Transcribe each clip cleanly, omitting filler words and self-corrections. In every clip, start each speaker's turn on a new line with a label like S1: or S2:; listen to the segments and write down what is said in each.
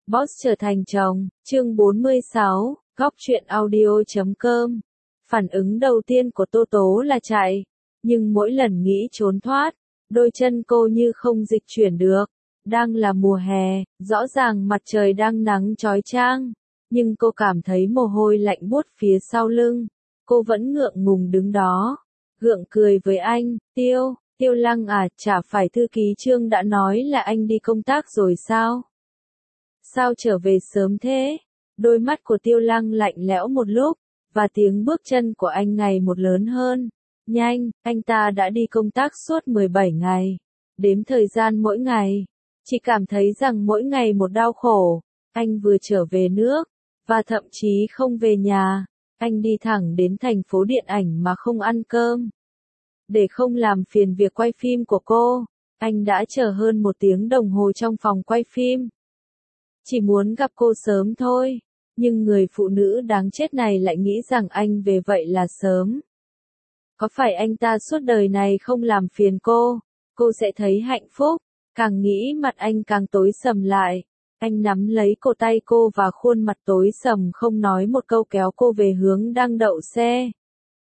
S1: Boss trở thành chồng, chương 46, góc truyện audio.com. Phản ứng đầu tiên của Tô Tố là chạy, nhưng mỗi lần nghĩ trốn thoát, đôi chân cô như không dịch chuyển được. Đang là mùa hè, rõ ràng mặt trời đang nắng chói chang, nhưng cô cảm thấy mồ hôi lạnh buốt phía sau lưng. Cô vẫn ngượng ngùng đứng đó, gượng cười với anh, Tiêu Lăng à, chả phải thư ký Trương đã nói là anh đi công tác rồi sao? Sao trở về sớm thế? Đôi mắt của Tiêu Lăng lạnh lẽo một lúc, và tiếng bước chân của anh ngày một lớn hơn. Nhanh, anh ta đã đi công tác suốt 17 ngày. Đếm thời gian mỗi ngày, chỉ cảm thấy rằng mỗi ngày một đau khổ. Anh vừa trở về nước, và thậm chí không về nhà. Anh đi thẳng đến thành phố điện ảnh mà không ăn cơm. Để không làm phiền việc quay phim của cô, anh đã chờ hơn 1 tiếng đồng hồ trong phòng quay phim. Chỉ muốn gặp cô sớm thôi, nhưng người phụ nữ đáng chết này lại nghĩ rằng anh về vậy là sớm. Có phải anh ta suốt đời này không làm phiền cô sẽ thấy hạnh phúc. Càng nghĩ mặt anh càng tối sầm lại. Anh nắm lấy cổ tay cô và khuôn mặt tối sầm không nói một câu kéo cô về hướng đang đậu xe.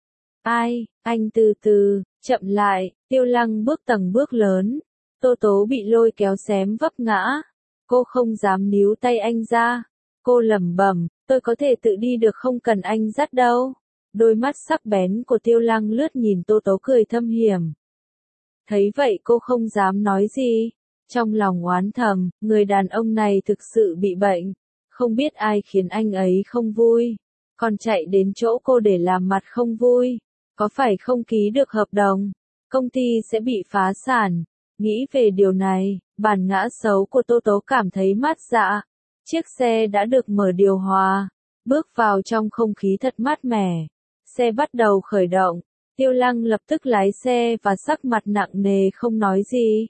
S1: Anh từ từ, chậm lại, Tiêu Lăng bước từng bước lớn. Tô Tố bị lôi kéo xém vấp ngã. Cô không dám níu tay anh ra. Cô lẩm bẩm, tôi có thể tự đi được không cần anh dắt đâu. Đôi mắt sắc bén của Tiêu Lăng lướt nhìn Tô Tố cười thâm hiểm. Thấy vậy cô không dám nói gì. Trong lòng oán thầm, người đàn ông này thực sự bị bệnh. Không biết ai khiến anh ấy không vui. Còn chạy đến chỗ cô để làm mặt không vui. Có phải không ký được hợp đồng? Công ty sẽ bị phá sản. Nghĩ về điều này, bản ngã xấu của Tô Tố cảm thấy mát dạ. Chiếc xe đã được mở điều hòa. Bước vào trong không khí thật mát mẻ. Xe bắt đầu khởi động. Tiêu Lăng lập tức lái xe và sắc mặt nặng nề không nói gì.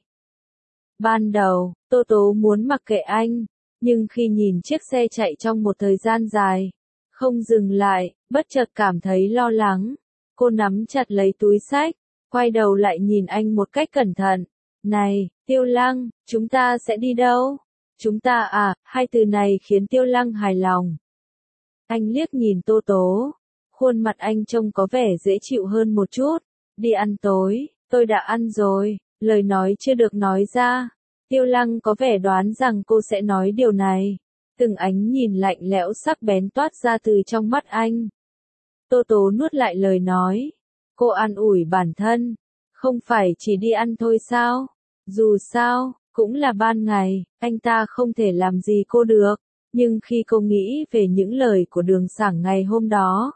S1: Ban đầu, Tô Tố muốn mặc kệ anh. Nhưng khi nhìn chiếc xe chạy trong một thời gian dài, không dừng lại, bất chợt cảm thấy lo lắng. Cô nắm chặt lấy túi xách, quay đầu lại nhìn anh một cách cẩn thận. Này, Tiêu Lăng, chúng ta sẽ đi đâu? Chúng ta à, hai từ này khiến Tiêu Lăng hài lòng. Anh liếc nhìn Tô Tố. Khuôn mặt anh trông có vẻ dễ chịu hơn một chút. Đi ăn tối, tôi đã ăn rồi. Lời nói chưa được nói ra. Tiêu Lăng có vẻ đoán rằng cô sẽ nói điều này. Từng ánh nhìn lạnh lẽo sắc bén toát ra từ trong mắt anh. Tô Tố nuốt lại lời nói. Cô an ủi bản thân. Không phải chỉ đi ăn thôi sao? Dù sao, cũng là ban ngày, anh ta không thể làm gì cô được. Nhưng khi cô nghĩ về những lời của Đường Sảng ngày hôm đó,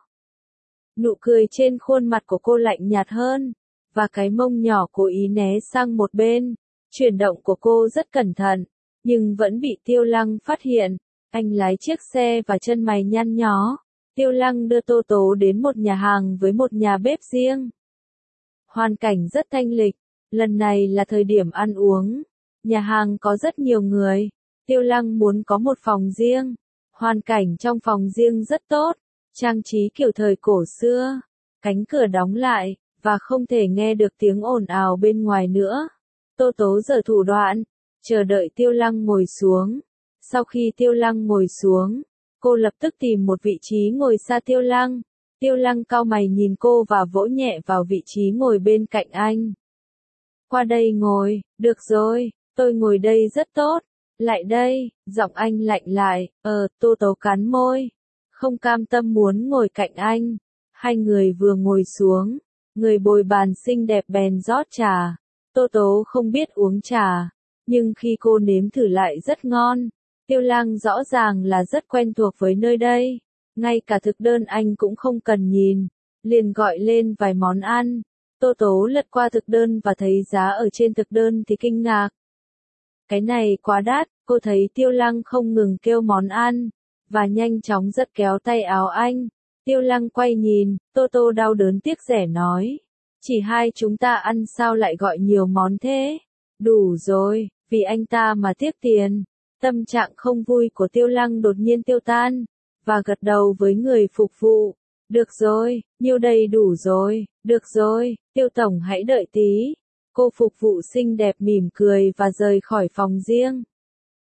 S1: nụ cười trên khuôn mặt của cô lạnh nhạt hơn, và cái mông nhỏ cố ý né sang một bên. Chuyển động của cô rất cẩn thận, nhưng vẫn bị Tiêu Lăng phát hiện. Anh lái chiếc xe và chân mày nhăn nhó. Tiêu Lăng đưa Tô Tố đến một nhà hàng với một nhà bếp riêng. Hoàn cảnh rất thanh lịch, lần này là thời điểm ăn uống. Nhà hàng có rất nhiều người. Tiêu Lăng muốn có một phòng riêng. Hoàn cảnh trong phòng riêng rất tốt, trang trí kiểu thời cổ xưa. Cánh cửa đóng lại, và không thể nghe được tiếng ồn ào bên ngoài nữa. Tô Tố giở thủ đoạn, chờ đợi Tiêu Lăng ngồi xuống. Sau khi Tiêu Lăng ngồi xuống, cô lập tức tìm một vị trí ngồi xa Tiêu Lăng. Tiêu Lăng cau mày nhìn cô và vỗ nhẹ vào vị trí ngồi bên cạnh anh. Qua đây ngồi, được rồi, tôi ngồi đây rất tốt. Lại đây, giọng anh lạnh lại, Tô Tố cắn môi. Không cam tâm muốn ngồi cạnh anh. Hai người vừa ngồi xuống, người bồi bàn xinh đẹp bèn rót trà. Tô Tố không biết uống trà, nhưng khi cô nếm thử lại rất ngon. Tiêu Lăng rõ ràng là rất quen thuộc với nơi đây. Ngay cả thực đơn anh cũng không cần nhìn, liền gọi lên vài món ăn. Tô Tố lật qua thực đơn và thấy giá ở trên thực đơn thì kinh ngạc. Cái này quá đắt, cô thấy Tiêu Lăng không ngừng kêu món ăn, và nhanh chóng giật kéo tay áo anh. Tiêu Lăng quay nhìn, Tô đau đớn tiếc rẻ nói. Chỉ hai chúng ta ăn sao lại gọi nhiều món thế? Đủ rồi, vì anh ta mà tiếc tiền. Tâm trạng không vui của Tiêu Lăng đột nhiên tiêu tan, và gật đầu với người phục vụ. Được rồi, nhiêu đây đủ rồi, được rồi, Tiêu Tổng hãy đợi tí. Cô phục vụ xinh đẹp mỉm cười và rời khỏi phòng riêng.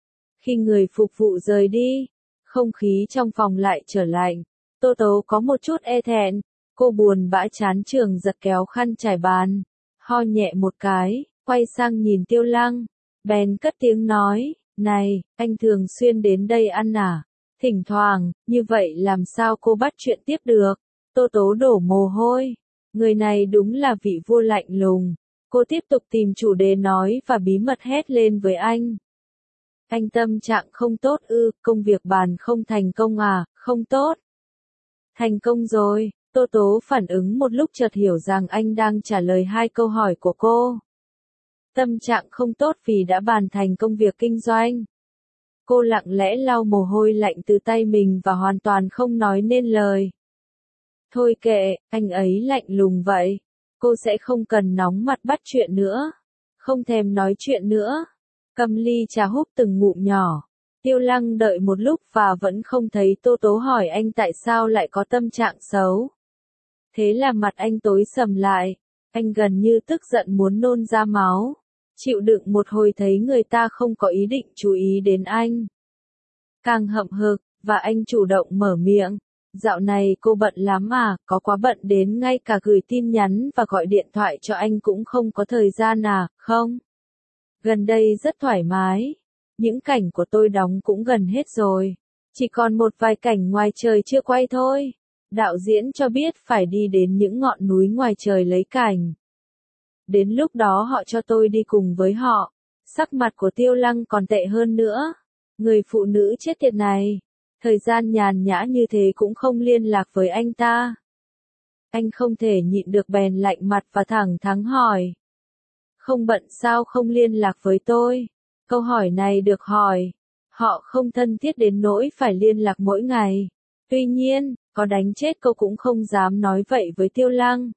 S1: Khi người phục vụ rời đi, không khí trong phòng lại trở lạnh. Tô Tố có một chút e thẹn, cô buồn bã chán chường giật kéo khăn trải bàn, ho nhẹ một cái, quay sang nhìn Tiêu Lăng, bèn cất tiếng nói, này, anh thường xuyên đến đây ăn à? Thỉnh thoảng, như vậy làm sao cô bắt chuyện tiếp được? Tô Tố đổ mồ hôi, người này đúng là vị vua lạnh lùng. Cô tiếp tục tìm chủ đề nói và bí mật hét lên với anh. Anh tâm trạng không tốt ư, công việc bàn không thành công à, không tốt. Thành công rồi, Tô Tố phản ứng một lúc chợt hiểu rằng anh đang trả lời hai câu hỏi của cô. Tâm trạng không tốt vì đã bàn thành công việc kinh doanh. Cô lặng lẽ lau mồ hôi lạnh từ tay mình và hoàn toàn không nói nên lời. Thôi kệ, anh ấy lạnh lùng vậy. Cô sẽ không cần nóng mặt bắt chuyện nữa. Không thèm nói chuyện nữa. Cầm ly trà húp từng ngụm nhỏ. Tiêu Lăng đợi một lúc và vẫn không thấy Tô Tố hỏi anh tại sao lại có tâm trạng xấu. Thế là mặt anh tối sầm lại. Anh gần như tức giận muốn nôn ra máu. Chịu đựng một hồi thấy người ta không có ý định chú ý đến anh. Càng hậm hực, và anh chủ động mở miệng. Dạo này cô bận lắm à, có quá bận đến ngay cả gửi tin nhắn và gọi điện thoại cho anh cũng không có thời gian à, không? Gần đây rất thoải mái. Những cảnh của tôi đóng cũng gần hết rồi. Chỉ còn một vài cảnh ngoài trời chưa quay thôi. Đạo diễn cho biết phải đi đến những ngọn núi ngoài trời lấy cảnh. Đến lúc đó họ cho tôi đi cùng với họ. Sắc mặt của Tiêu Lăng còn tệ hơn nữa. Người phụ nữ chết tiệt này. Thời gian nhàn nhã như thế cũng không liên lạc với anh ta. Anh không thể nhịn được bèn lạnh mặt và thẳng thắn hỏi. Không bận sao không liên lạc với tôi? Câu hỏi này được hỏi. Họ không thân thiết đến nỗi phải liên lạc mỗi ngày. Tuy nhiên, có đánh chết cô cũng không dám nói vậy với Tiêu Lăng.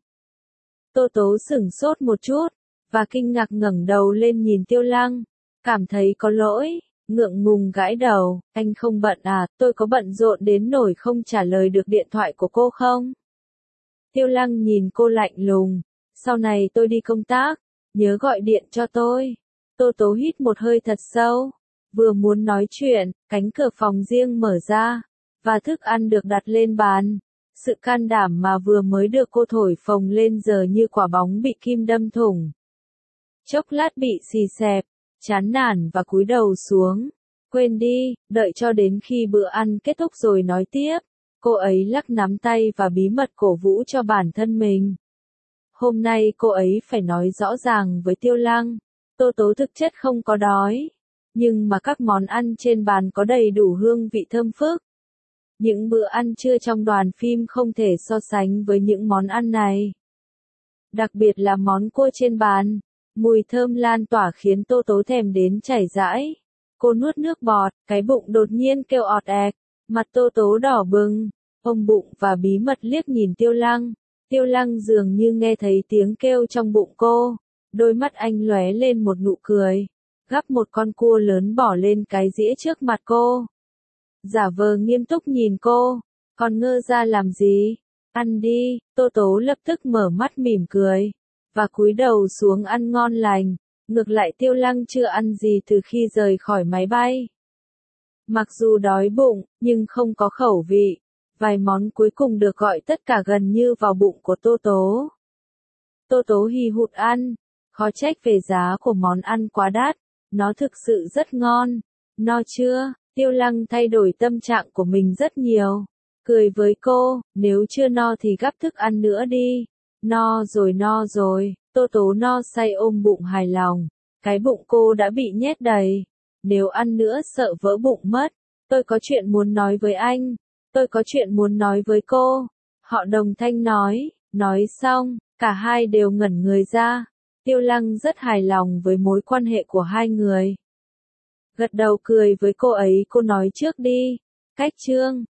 S1: Tô Tố sửng sốt một chút, và kinh ngạc ngẩng đầu lên nhìn Tiêu Lăng. Cảm thấy có lỗi, ngượng ngùng gãi đầu, anh không bận à, tôi có bận rộn đến nỗi không trả lời được điện thoại của cô không? Tiêu Lăng nhìn cô lạnh lùng, sau này tôi đi công tác, nhớ gọi điện cho tôi. Tô Tố hít một hơi thật sâu, vừa muốn nói chuyện, cánh cửa phòng riêng mở ra, và thức ăn được đặt lên bàn. Sự can đảm mà vừa mới được cô thổi phồng lên giờ như quả bóng bị kim đâm thủng. Chốc lát bị xì xẹp, chán nản và cúi đầu xuống. Quên đi, đợi cho đến khi bữa ăn kết thúc rồi nói tiếp. Cô ấy lắc nắm tay và bí mật cổ vũ cho bản thân mình. Hôm nay cô ấy phải nói rõ ràng với Tiêu Lăng. Tô Tố thực chất không có đói. Nhưng mà các món ăn trên bàn có đầy đủ hương vị thơm phức. Những bữa ăn trưa trong đoàn phim không thể so sánh với những món ăn này. Đặc biệt là món cua trên bàn. Mùi thơm lan tỏa khiến Tô Tố thèm đến chảy rãi. Cô nuốt nước bọt, cái bụng đột nhiên kêu ọt ẹc. Mặt Tô Tố đỏ bừng, ôm bụng và bí mật liếc nhìn Tiêu Lăng. Tiêu Lăng dường như nghe thấy tiếng kêu trong bụng cô. Đôi mắt anh lóe lên một nụ cười. Gắp một con cua lớn bỏ lên cái dĩa trước mặt cô. Giả vờ nghiêm túc nhìn cô. Còn ngơ ra làm gì? Ăn đi, Tô Tố lập tức mở mắt mỉm cười. Và cúi đầu xuống ăn ngon lành. Ngược lại Tiêu Lăng chưa ăn gì từ khi rời khỏi máy bay. Mặc dù đói bụng, nhưng không có khẩu vị. Vài món cuối cùng được gọi tất cả gần như vào bụng của Tô Tố. Tô Tố hì hụt ăn. Khó trách về giá của món ăn quá đắt. Nó thực sự rất ngon. No chưa? Tiêu Lăng thay đổi tâm trạng của mình rất nhiều. Cười với cô, nếu chưa no thì gắp thức ăn nữa đi. No rồi. Tô Tố no say ôm bụng hài lòng. Cái bụng cô đã bị nhét đầy. Nếu ăn nữa sợ vỡ bụng mất. Tôi có chuyện muốn nói với anh. Tôi có chuyện muốn nói với cô. Họ đồng thanh nói. Nói xong, cả hai đều ngẩn người ra. Tiêu Lăng rất hài lòng với mối quan hệ của hai người. Gật đầu cười với cô ấy, cô nói trước đi. Cách chương